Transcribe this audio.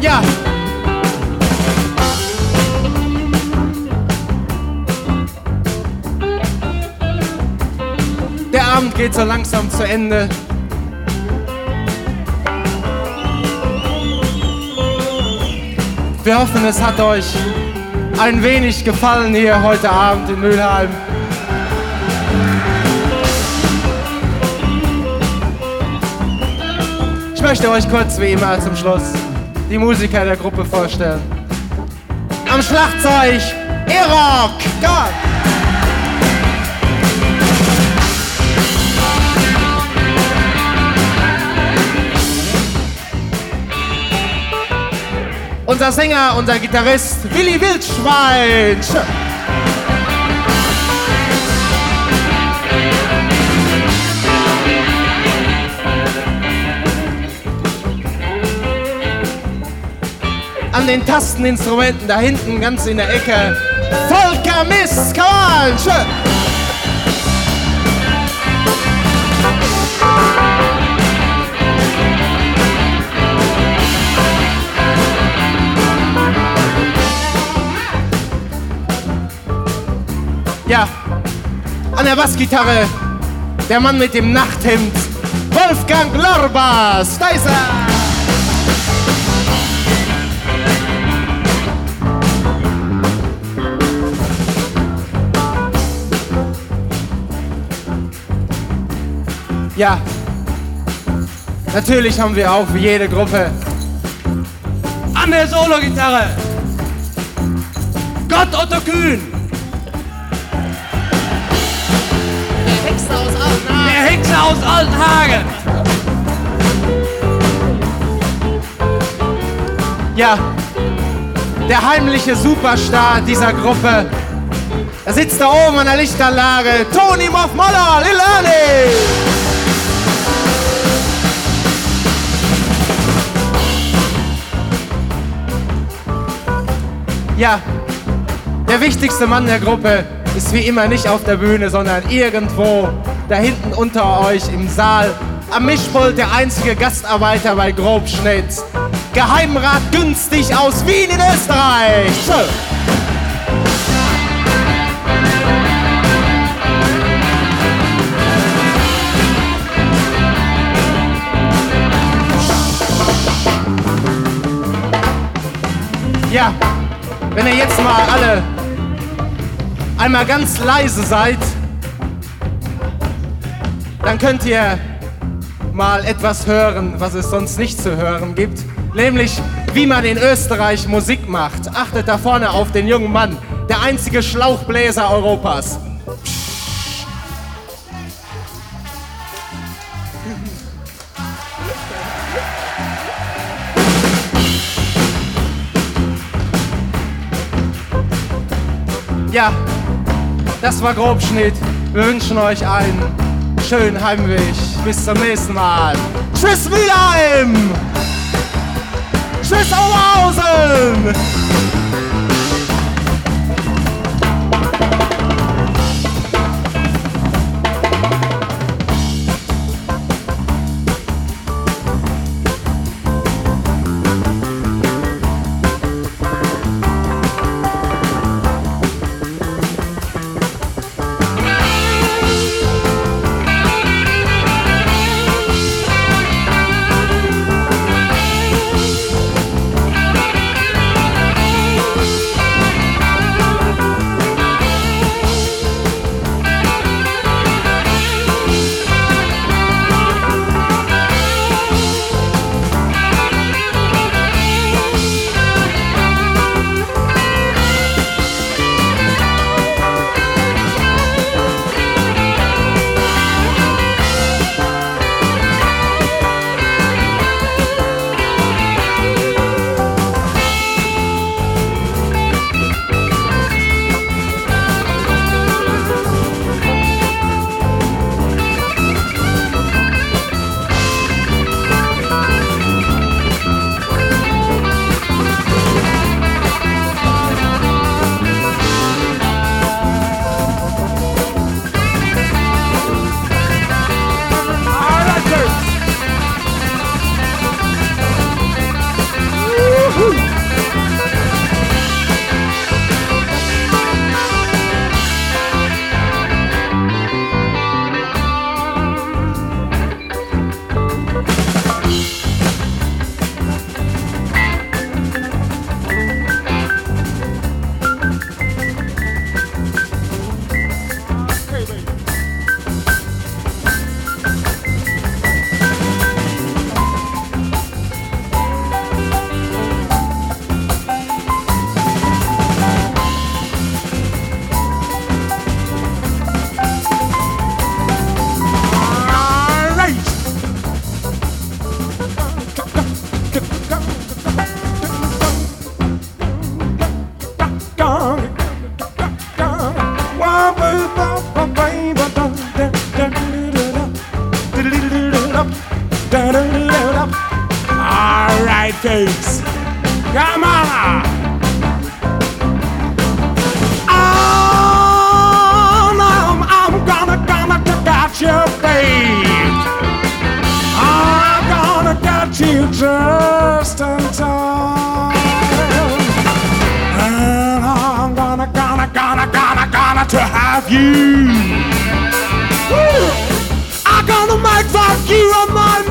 Ja. Der Abend geht so langsam zu Ende. Wir hoffen, es hat euch ein wenig gefallen hier heute Abend in Mülheim. Ich möchte euch kurz wie immer zum Schluss die Musiker der Gruppe vorstellen. Am Schlagzeug E-Rock! Gott! Unser Sänger, unser Gitarrist Willi Wildschwein. An den Tasteninstrumenten da hinten ganz in der Ecke Volker Miskan. Ja, an der Bassgitarre der Mann mit dem Nachthemd, Wolfgang Lorbas. Da ist er! Ja, natürlich haben wir auch wie jede Gruppe an der Solo-Gitarre Gott Otto Kühn. Der Hexe aus Altenhagen. Ja, der heimliche Superstar dieser Gruppe. Er sitzt da oben an der Lichtanlage. Toni Moff-Moller, Lilani. Ja, der wichtigste Mann der Gruppe ist wie immer nicht auf der Bühne, sondern irgendwo da hinten unter euch im Saal. Am Mischpult der einzige Gastarbeiter bei Grobschnitt. Geheimrat Günstig aus Wien in Österreich. Ja, wenn ihr jetzt mal alle einmal ganz leise seid, dann könnt ihr mal etwas hören, was es sonst nicht zu hören gibt. Nämlich, wie man in Österreich Musik macht. Achtet da vorne auf den jungen Mann, der einzige Schlauchbläser Europas. Ja, das war Grobschnitt. Wir wünschen euch einen schönen Heimweg. Bis zum nächsten Mal. Tschüss Mülheim! Tschüss Oberhausen! Yeah, mama. I'm gonna get you, babe. I'm gonna get you just in time. And I'm gonna to have you. Woo. I'm gonna make that you a my